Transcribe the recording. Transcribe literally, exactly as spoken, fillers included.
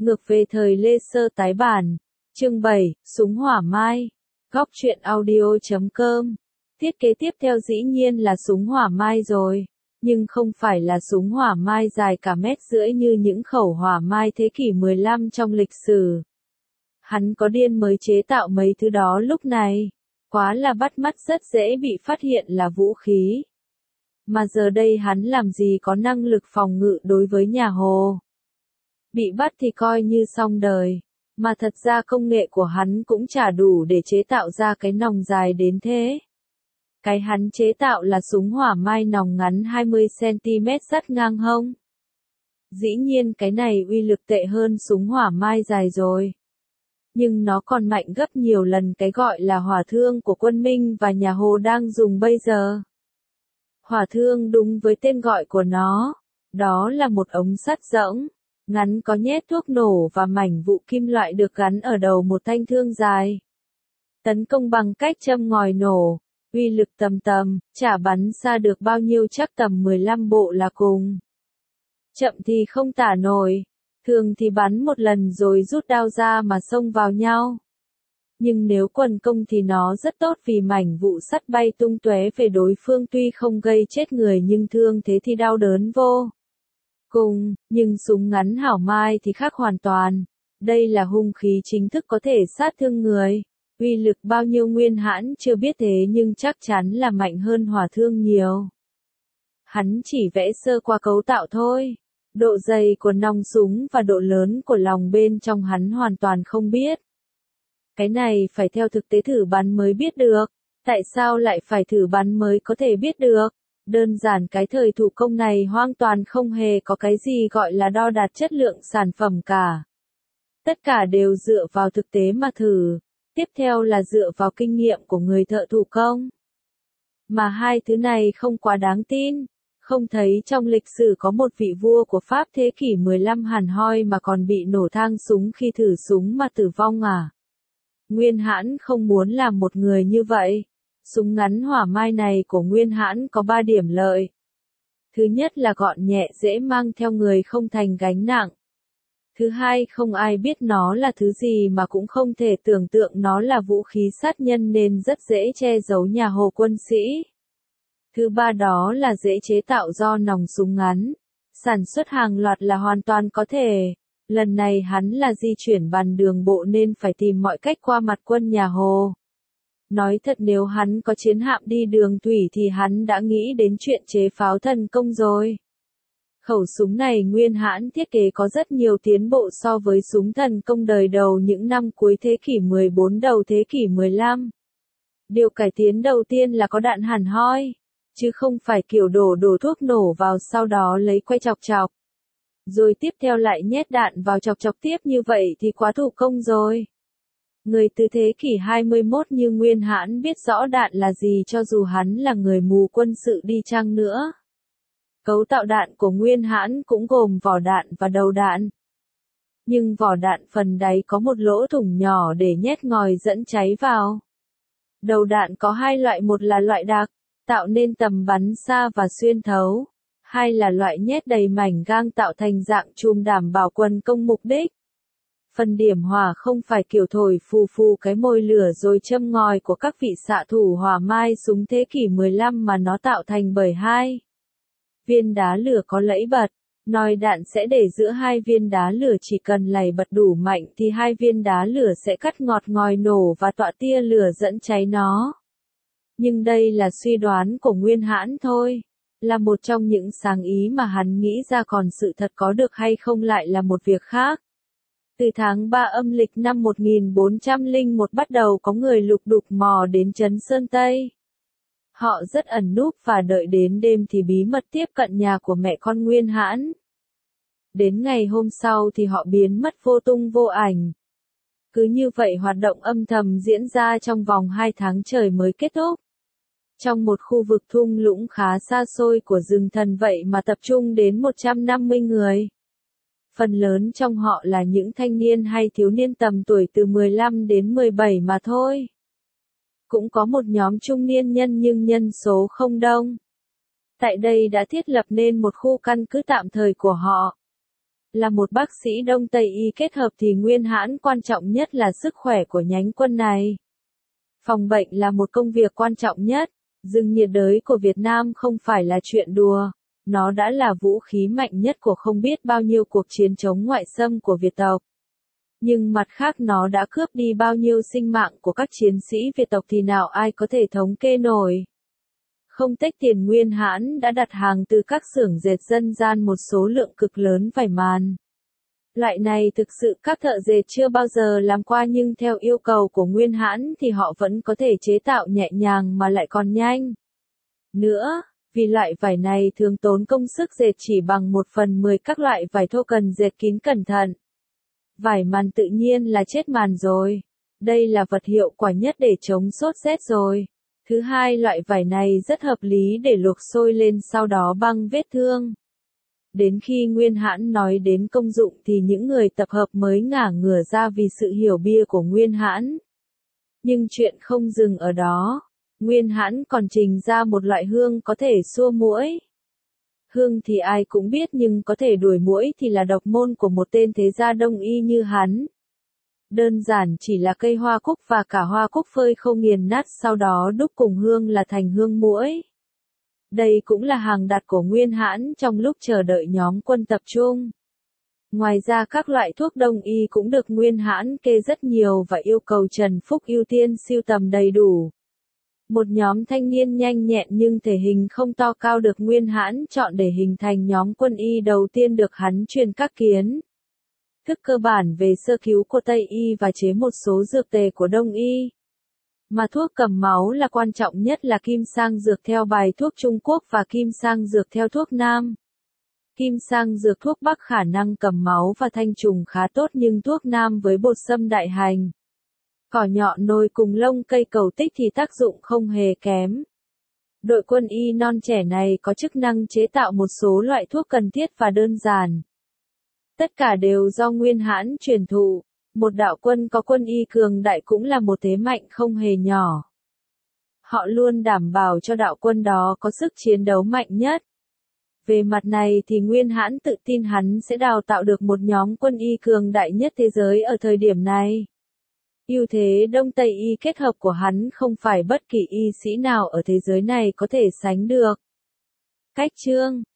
Ngược về thời Lê Sơ tái bản. Chương bảy, Súng hỏa mai. Góc truyện audio chấm com. Thiết kế tiếp theo dĩ nhiên là súng hỏa mai rồi. Nhưng không phải là súng hỏa mai dài cả mét rưỡi như những khẩu hỏa mai thế kỷ mười lăm trong lịch sử. Hắn có điên mới chế tạo mấy thứ đó lúc này. Quá là bắt mắt, rất dễ bị phát hiện là vũ khí. Mà giờ đây hắn làm gì có năng lực phòng ngự đối với nhà Hồ. Bị bắt thì coi như xong đời. Mà thật ra công nghệ của hắn cũng chả đủ để chế tạo ra cái nòng dài đến thế. Cái hắn chế tạo là súng hỏa mai nòng ngắn hai mươi xăng-ti-mét dắt ngang hông. Dĩ nhiên cái này uy lực tệ hơn súng hỏa mai dài rồi. Nhưng nó còn mạnh gấp nhiều lần cái gọi là hỏa thương của quân Minh và nhà Hồ đang dùng bây giờ. Hỏa thương đúng với tên gọi của nó. Đó là một ống sắt rỗng, ngắn có nhét thuốc nổ và mảnh vụn kim loại được gắn ở đầu một thanh thương dài. Tấn công bằng cách châm ngòi nổ, uy lực tầm tầm, chả bắn xa được bao nhiêu chắc tầm mười lăm bộ là cùng. Chậm thì không tả nổi, thường thì bắn một lần rồi rút đao ra mà xông vào nhau. Nhưng nếu quần công thì nó rất tốt vì mảnh vụn sắt bay tung tóe về đối phương tuy không gây chết người nhưng thương thế thì đau đớn vô cùng, nhưng súng ngắn hảo mai thì khác hoàn toàn. Đây là hung khí chính thức có thể sát thương người. Uy lực bao nhiêu Nguyên Hãn chưa biết thế nhưng chắc chắn là mạnh hơn hỏa thương nhiều. Hắn chỉ vẽ sơ qua cấu tạo thôi. Độ dày của nòng súng và độ lớn của lòng bên trong hắn hoàn toàn không biết. Cái này phải theo thực tế thử bắn mới biết được. Tại sao lại phải thử bắn mới có thể biết được? Đơn giản cái thời thủ công này hoàn toàn không hề có cái gì gọi là đo đạt chất lượng sản phẩm cả. Tất cả đều dựa vào thực tế mà thử. Tiếp theo là dựa vào kinh nghiệm của người thợ thủ công. Mà hai thứ này không quá đáng tin. Không thấy trong lịch sử có một vị vua của Pháp thế kỷ mười lăm hẳn hoi mà còn bị nổ thang súng khi thử súng mà tử vong à? Nguyên Hãn không muốn làm một người như vậy. Súng ngắn hỏa mai này của Nguyên Hãn có ba điểm lợi. Thứ nhất là gọn nhẹ dễ mang theo người không thành gánh nặng. Thứ hai không ai biết nó là thứ gì mà cũng không thể tưởng tượng nó là vũ khí sát nhân nên rất dễ che giấu nhà Hồ quân sĩ. Thứ ba đó là dễ chế tạo do nòng súng ngắn. Sản xuất hàng loạt là hoàn toàn có thể. Lần này hắn là di chuyển bằng đường bộ nên phải tìm mọi cách qua mặt quân nhà Hồ. Nói thật nếu hắn có chiến hạm đi đường thủy thì hắn đã nghĩ đến chuyện chế pháo thần công rồi. Khẩu súng này Nguyên Hãn thiết kế có rất nhiều tiến bộ so với súng thần công đời đầu những năm cuối thế kỷ mười bốn đầu thế kỷ mười lăm. Điều cải tiến đầu tiên là có đạn hẳn hoi, chứ không phải kiểu đổ đổ thuốc nổ vào sau đó lấy quay chọc chọc. Rồi tiếp theo lại nhét đạn vào chọc chọc tiếp như vậy thì quá thủ công rồi. Người từ thế kỷ hai mươi mốt như Nguyên Hãn biết rõ đạn là gì cho dù hắn là người mù quân sự đi chăng nữa. Cấu tạo đạn của Nguyên Hãn cũng gồm vỏ đạn và đầu đạn. Nhưng vỏ đạn phần đáy có một lỗ thủng nhỏ để nhét ngòi dẫn cháy vào. Đầu đạn có hai loại, một là loại đặc, tạo nên tầm bắn xa và xuyên thấu. Hai là loại nhét đầy mảnh gang tạo thành dạng chùm đảm bảo quần công mục đích. Phần điểm hỏa không phải kiểu thổi phù phù cái mồi lửa rồi châm ngòi của các vị xạ thủ hỏa mai súng thế kỷ mười lăm mà nó tạo thành bởi hai viên đá lửa có lẫy bật. Nòi đạn sẽ để giữa hai viên đá lửa, chỉ cần lầy bật đủ mạnh thì hai viên đá lửa sẽ cắt ngọt ngòi nổ và tọa tia lửa dẫn cháy nó. Nhưng đây là suy đoán của Nguyên Hãn thôi. Là một trong những sáng ý mà hắn nghĩ ra, còn sự thật có được hay không lại là một việc khác. Từ tháng ba âm lịch năm một nghìn bốn trăm lẻ một bắt đầu có người lục đục mò đến trấn Sơn Tây. Họ rất ẩn núp và đợi đến đêm thì bí mật tiếp cận nhà của mẹ con Nguyên Hãn. Đến ngày hôm sau thì họ biến mất vô tung vô ảnh. Cứ như vậy hoạt động âm thầm diễn ra trong vòng hai tháng trời mới kết thúc. Trong một khu vực thung lũng khá xa xôi của rừng thần vậy mà tập trung đến một trăm năm mươi người. Phần lớn trong họ là những thanh niên hay thiếu niên tầm tuổi từ mười lăm đến mười bảy mà thôi. Cũng có một nhóm trung niên nhân nhưng nhân số không đông. Tại đây đã thiết lập nên một khu căn cứ tạm thời của họ. Là một bác sĩ Đông Tây y kết hợp thì Nguyên Hãn quan trọng nhất là sức khỏe của nhánh quân này. Phòng bệnh là một công việc quan trọng nhất. Rừng nhiệt đới của Việt Nam không phải là chuyện đùa. Nó đã là vũ khí mạnh nhất của không biết bao nhiêu cuộc chiến chống ngoại xâm của Việt tộc. Nhưng mặt khác nó đã cướp đi bao nhiêu sinh mạng của các chiến sĩ Việt tộc thì nào ai có thể thống kê nổi. Không tích tiền Nguyên Hãn đã đặt hàng từ các xưởng dệt dân gian một số lượng cực lớn vải màn. Loại này thực sự các thợ dệt chưa bao giờ làm qua nhưng theo yêu cầu của Nguyên Hãn thì họ vẫn có thể chế tạo nhẹ nhàng mà lại còn nhanh. Nữa, vì loại vải này thường tốn công sức dệt chỉ bằng một phần mười các loại vải thô cần dệt kín cẩn thận. Vải màn tự nhiên là chết màn rồi. Đây là vật hiệu quả nhất để chống sốt rét rồi. Thứ hai, loại vải này rất hợp lý để luộc sôi lên sau đó băng vết thương. Đến khi Nguyên Hãn nói đến công dụng thì những người tập hợp mới ngả ngửa ra vì sự hiểu bia của Nguyên Hãn. Nhưng chuyện không dừng ở đó. Nguyên Hãn còn trình ra một loại hương có thể xua muỗi. Hương thì ai cũng biết nhưng có thể đuổi muỗi thì là độc môn của một tên thế gia đông y như hắn. Đơn giản chỉ là cây hoa cúc và cả hoa cúc phơi không nghiền nát sau đó đúc cùng hương là thành hương muỗi. Đây cũng là hàng đặt của Nguyên Hãn trong lúc chờ đợi nhóm quân tập trung. Ngoài ra các loại thuốc đông y cũng được Nguyên Hãn kê rất nhiều và yêu cầu Trần Phúc ưu tiên sưu tầm đầy đủ. Một nhóm thanh niên nhanh nhẹn nhưng thể hình không to cao được Nguyên Hãn chọn để hình thành nhóm quân y đầu tiên được hắn truyền các kiến thức cơ bản về sơ cứu của Tây y và chế một số dược tề của Đông y. Mà thuốc cầm máu là quan trọng nhất là kim sang dược theo bài thuốc Trung Quốc và kim sang dược theo thuốc Nam. Kim sang dược thuốc Bắc khả năng cầm máu và thanh trùng khá tốt nhưng thuốc Nam với bột sâm đại hành, cỏ nhọn nồi cùng lông cây cầu tích thì tác dụng không hề kém. Đội quân y non trẻ này có chức năng chế tạo một số loại thuốc cần thiết và đơn giản. Tất cả đều do Nguyên Hãn truyền thụ. Một đạo quân có quân y cường đại cũng là một thế mạnh không hề nhỏ. Họ luôn đảm bảo cho đạo quân đó có sức chiến đấu mạnh nhất. Về mặt này thì Nguyên Hãn tự tin hắn sẽ đào tạo được một nhóm quân y cường đại nhất thế giới ở thời điểm này. Ưu thế Đông Tây y kết hợp của hắn không phải bất kỳ y sĩ nào ở thế giới này có thể sánh được. Cách chương